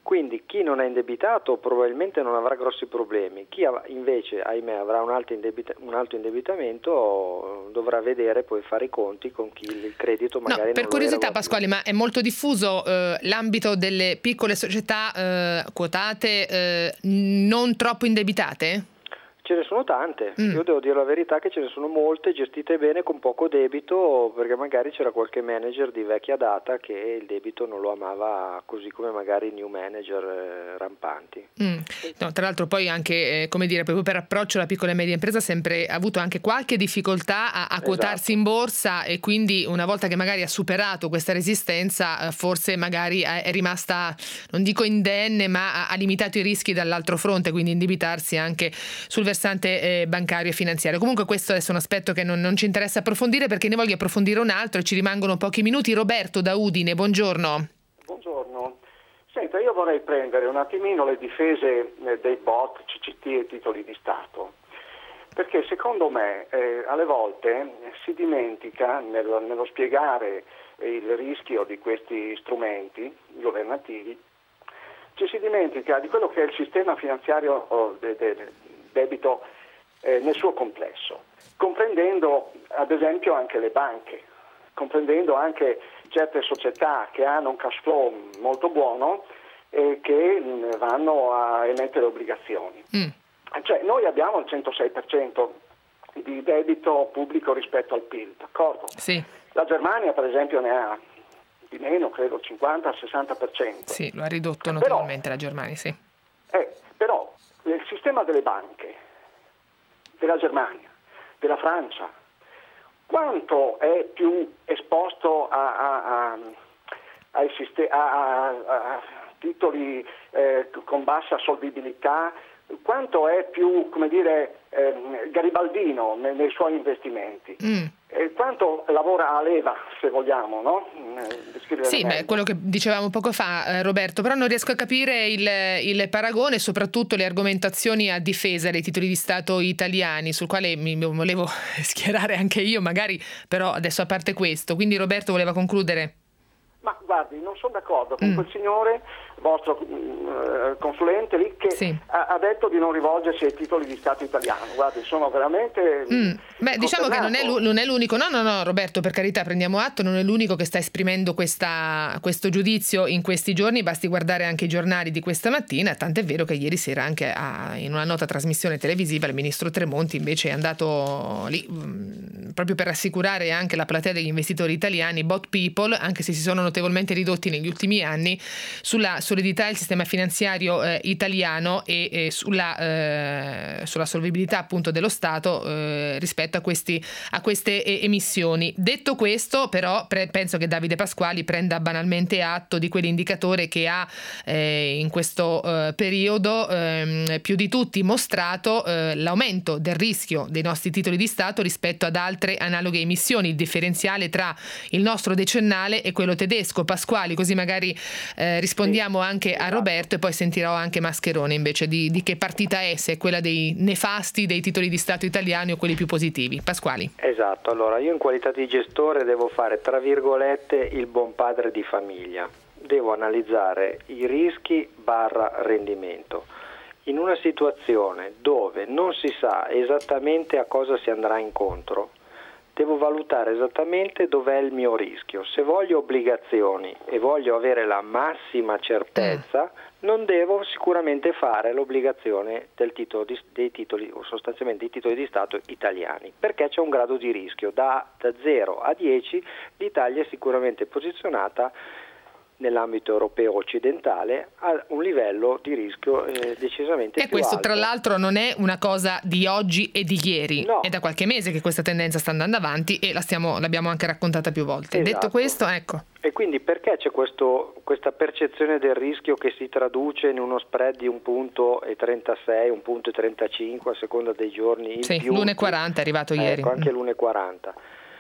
Quindi chi non è indebitato probabilmente non avrà grossi problemi, chi invece, ahimè, avrà un alto, indebita- un alto indebitamento dovrà vedere, poi fare i conti con chi il credito magari no, per non curiosità, lo era. Pasquale, ma è molto diffuso eh, l'ambito delle piccole società eh, quotate eh, non troppo indebitate? Ce ne sono tante, mm. io devo dire la verità che ce ne sono molte gestite bene con poco debito, perché magari c'era qualche manager di vecchia data che il debito non lo amava così come magari new manager eh, rampanti. Mm. No, tra l'altro poi anche, eh, come dire, proprio per approccio la piccola e media impresa ha sempre avuto anche qualche difficoltà a, a quotarsi esatto. in borsa, e quindi una volta che magari ha superato questa resistenza eh, forse magari è, è rimasta, non dico indenne, ma ha, ha limitato i rischi dall'altro fronte, quindi indebitarsi anche sul versante Eh, bancario e finanziario. Comunque questo è un aspetto che non, non ci interessa approfondire, perché ne voglio approfondire un altro e ci rimangono pochi minuti. Roberto da Udine, buongiorno. Buongiorno. Senta, io vorrei prendere un attimino le difese eh, dei B O T, C C T e titoli di Stato, perché secondo me eh, alle volte si dimentica nel, nello spiegare il rischio di questi strumenti governativi, ci si dimentica di quello che è il sistema finanziario oh, de, de, debito eh, nel suo complesso, comprendendo ad esempio anche le banche, comprendendo anche certe società che hanno un cash flow molto buono e che mh, vanno a emettere obbligazioni. Mm. Cioè noi abbiamo il centosei per cento di debito pubblico rispetto al P I L, d'accordo? Sì. La Germania per esempio ne ha di meno, credo cinquanta sessanta per cento. Sì, lo ha ridotto notevolmente la Germania, sì. Eh, però il sistema delle banche della Germania, della Francia, quanto è più esposto a, a, a, ai sistemi, a, a, a titoli eh, con bassa solvibilità, quanto è più, come dire, eh, garibaldino nei, nei suoi investimenti. Mm. E quanto lavora a leva, se vogliamo, no? Sì, beh, quello che dicevamo poco fa, eh, Roberto, però non riesco a capire il, il paragone e soprattutto le argomentazioni a difesa dei titoli di Stato italiani, sul quale mi volevo schierare anche io, magari, però adesso a parte questo. Quindi Roberto voleva concludere. Ma guardi, non sono d'accordo con mm. quel signore, vostro uh, consulente lì, che sì. ha, ha detto di non rivolgersi ai titoli di Stato italiano. Guardi, sono veramente... Mm. Beh, diciamo che non è, non è l'unico, no, no, no, Roberto, per carità, prendiamo atto, non è l'unico che sta esprimendo questa, questo giudizio in questi giorni, basti guardare anche i giornali di questa mattina, tant'è vero che ieri sera anche a, in una nota trasmissione televisiva il ministro Tremonti invece è andato lì mh, proprio per rassicurare anche la platea degli investitori italiani, bot people, anche se si sono notevolmente ridotti negli ultimi anni, sulla solidità del sistema finanziario eh, italiano e, e sulla, eh, sulla solvibilità appunto dello Stato eh, rispetto a, questi, a queste eh, emissioni. Detto questo, però, pre- penso che Davide Pasquali prenda banalmente atto di quell'indicatore che ha eh, in questo eh, periodo eh, più di tutti mostrato eh, l'aumento del rischio dei nostri titoli di Stato rispetto ad altre analoghe emissioni, il differenziale tra il nostro decennale e quello tedesco. Pasquali, così magari eh, rispondiamo anche a Roberto e poi sentirò anche Mascherone invece di, di che partita è, se è quella dei nefasti dei titoli di Stato italiani o quelli più positivi. Pasquali. Esatto, allora io in qualità di gestore devo fare tra virgolette il buon padre di famiglia, devo analizzare i rischi barra rendimento. In una situazione dove non si sa esattamente a cosa si andrà incontro, devo valutare esattamente dov'è il mio rischio. Se voglio obbligazioni e voglio avere la massima certezza, non devo sicuramente fare l'obbligazione del titolo di, dei titoli, o sostanzialmente i titoli di Stato italiani, perché c'è un grado di rischio. Da, da zero a dieci l'Italia è sicuramente posizionata nell'ambito europeo occidentale a un livello di rischio eh, decisamente e più questo alto. Tra l'altro non è una cosa di oggi e di ieri, no. È da qualche mese che questa tendenza sta andando avanti e la stiamo, l'abbiamo anche raccontata più volte. Esatto. Detto questo, ecco. E quindi perché c'è questo, questa percezione del rischio che si traduce in uno spread di un punto e trentasei, un punto e trentacinque a seconda dei giorni in sì, più? l'uno e quaranta è arrivato ecco, ieri. Anche l'uno e quaranta.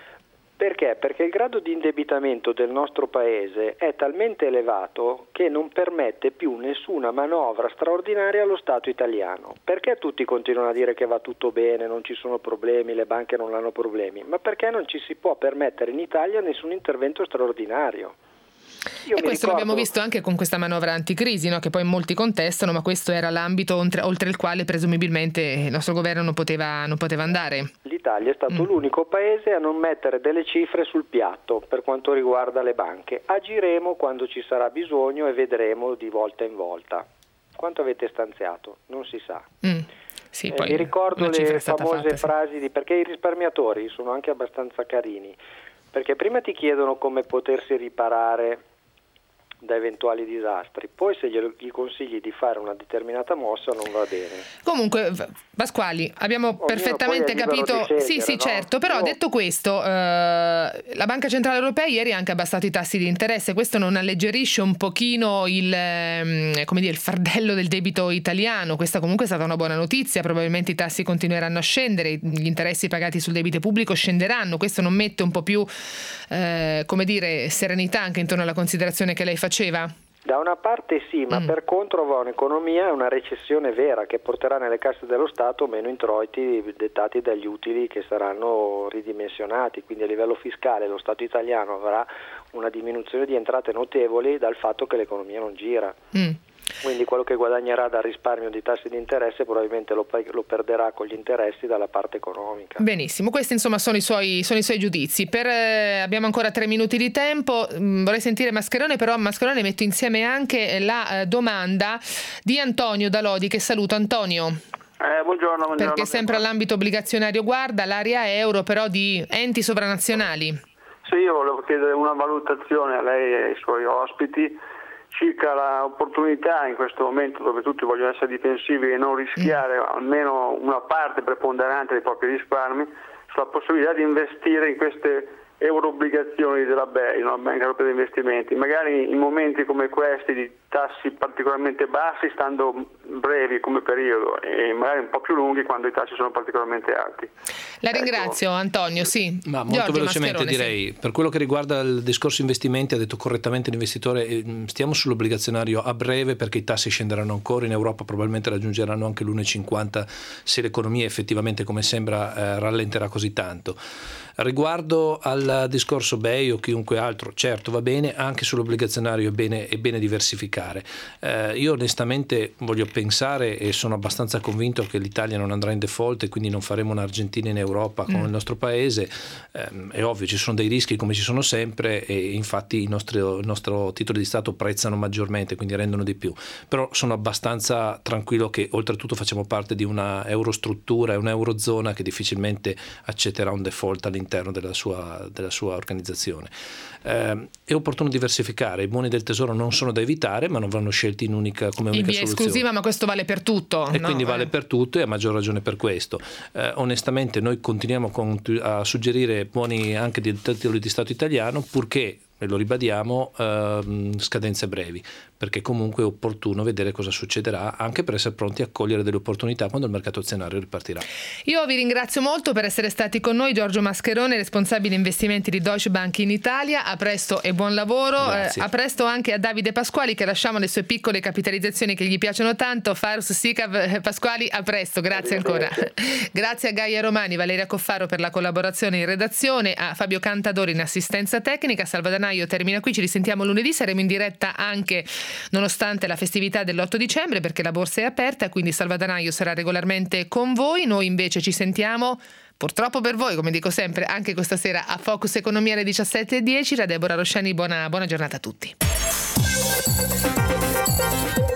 Perché? Perché il grado di indebitamento del nostro paese è talmente elevato che non permette più nessuna manovra straordinaria allo Stato italiano. Perché tutti continuano a dire che va tutto bene, non ci sono problemi, le banche non hanno problemi? Ma perché non ci si può permettere in Italia nessun intervento straordinario? Io e questo ricordo... l'abbiamo visto anche con questa manovra anticrisi, no? Che poi molti contestano, ma questo era l'ambito oltre, oltre il quale presumibilmente il nostro governo non poteva, non poteva andare. L'Italia è stato mm. l'unico paese a non mettere delle cifre sul piatto per quanto riguarda le banche. Agiremo quando ci sarà bisogno e vedremo di volta in volta. Quanto avete stanziato? Non si sa. Mm. Sì, eh, poi mi ricordo le famose fatta, frasi sì. di, perché i risparmiatori sono anche abbastanza carini, perché prima ti chiedono come potersi riparare da eventuali disastri, poi se gli consigli di fare una determinata mossa non va bene. Comunque Pasquali, abbiamo Ognuno perfettamente capito, scegliere, sì sì no? certo, però no. detto questo, eh, la Banca Centrale Europea ieri ha anche abbassato i tassi di interesse, questo non alleggerisce un pochino il, eh, come dire, il fardello del debito italiano? Questa comunque è stata una buona notizia, probabilmente i tassi continueranno a scendere, gli interessi pagati sul debito pubblico scenderanno, questo non mette un po' più, eh, come dire, serenità anche intorno alla considerazione che lei faceva? Da una parte sì, ma mm. per contro va un'economia e una recessione vera che porterà nelle casse dello Stato meno introiti dettati dagli utili che saranno ridimensionati, quindi a livello fiscale lo Stato italiano avrà una diminuzione di entrate notevoli dal fatto che l'economia non gira. Mm. Quindi quello che guadagnerà dal risparmio di tassi di interesse probabilmente lo, lo perderà con gli interessi dalla parte economica. Benissimo, questi insomma sono i suoi, sono i suoi giudizi. Per, eh, abbiamo ancora tre minuti di tempo, mm, vorrei sentire Mascherone, però Mascherone metto insieme anche la eh, domanda di Antonio da Lodi, che saluto. Antonio. Eh, buongiorno, buongiorno. Perché sempre all'ambito obbligazionario guarda l'area euro, però di enti sovranazionali. Sì, io volevo chiedere una valutazione a lei e ai suoi ospiti circa l'opportunità in questo momento dove tutti vogliono essere difensivi e non rischiare mm. almeno una parte preponderante dei propri risparmi, sulla possibilità di investire in queste euro-obbligazioni della B E I, la Banca Europea degli Investimenti, magari in momenti come questi di tassi particolarmente bassi, stando brevi come periodo e magari un po' più lunghi quando i tassi sono particolarmente alti. La ringrazio, ecco. Antonio, sì. Ma molto Giorgio velocemente Mascherone, direi, sì. Per quello che riguarda il discorso investimenti, ha detto correttamente l'investitore, stiamo sull'obbligazionario a breve perché i tassi scenderanno ancora, in Europa probabilmente raggiungeranno anche l'uno virgola cinquanta se l'economia effettivamente, come sembra, eh, rallenterà così tanto. Riguardo al discorso B E I o chiunque altro, certo va bene, anche sull'obbligazionario è bene, è bene diversificare. Eh, io onestamente voglio pensare e sono abbastanza convinto che l'Italia non andrà in default e quindi non faremo un'Argentina in Europa come mm. il nostro paese. Eh, è ovvio, ci sono dei rischi come ci sono sempre e infatti i nostri, il nostro titolo di Stato prezzano maggiormente, quindi rendono di più. Però sono abbastanza tranquillo che oltretutto facciamo parte di una eurostruttura e un'eurozona che difficilmente accetterà un default all'interno della sua, della sua organizzazione. Eh, è opportuno diversificare, i buoni del tesoro non sono da evitare ma non vanno scelti in unica, come unica in via soluzione. esclusiva, ma questo vale per tutto. E no? quindi vale eh. per tutto e a maggior ragione per questo. Eh, onestamente noi continuiamo a suggerire buoni anche del titolo di Stato italiano, purché, e lo ribadiamo, ehm, scadenze brevi, perché comunque è opportuno vedere cosa succederà anche per essere pronti a cogliere delle opportunità quando il mercato azionario ripartirà. Io vi ringrazio molto per essere stati con noi. Giorgio Mascherone, responsabile investimenti di Deutsche Bank in Italia, a presto e buon lavoro. Eh, a presto anche a Davide Pasquali, che lasciamo le sue piccole capitalizzazioni che gli piacciono tanto. Farus Sicav Pasquali, a presto, grazie ancora. Grazie a Gaia Romani, Valeria Coffaro per la collaborazione in redazione, a Fabio Cantadori in assistenza tecnica. Salvadanaio termina qui, ci risentiamo lunedì, saremo in diretta anche nonostante la festività dell'otto dicembre perché la borsa è aperta, quindi Salvadanaio sarà regolarmente con voi. Noi invece ci sentiamo, purtroppo per voi, come dico sempre, anche questa sera a Focus Economia alle diciassette e dieci. Da Deborah Rosciani, buona, buona giornata a tutti.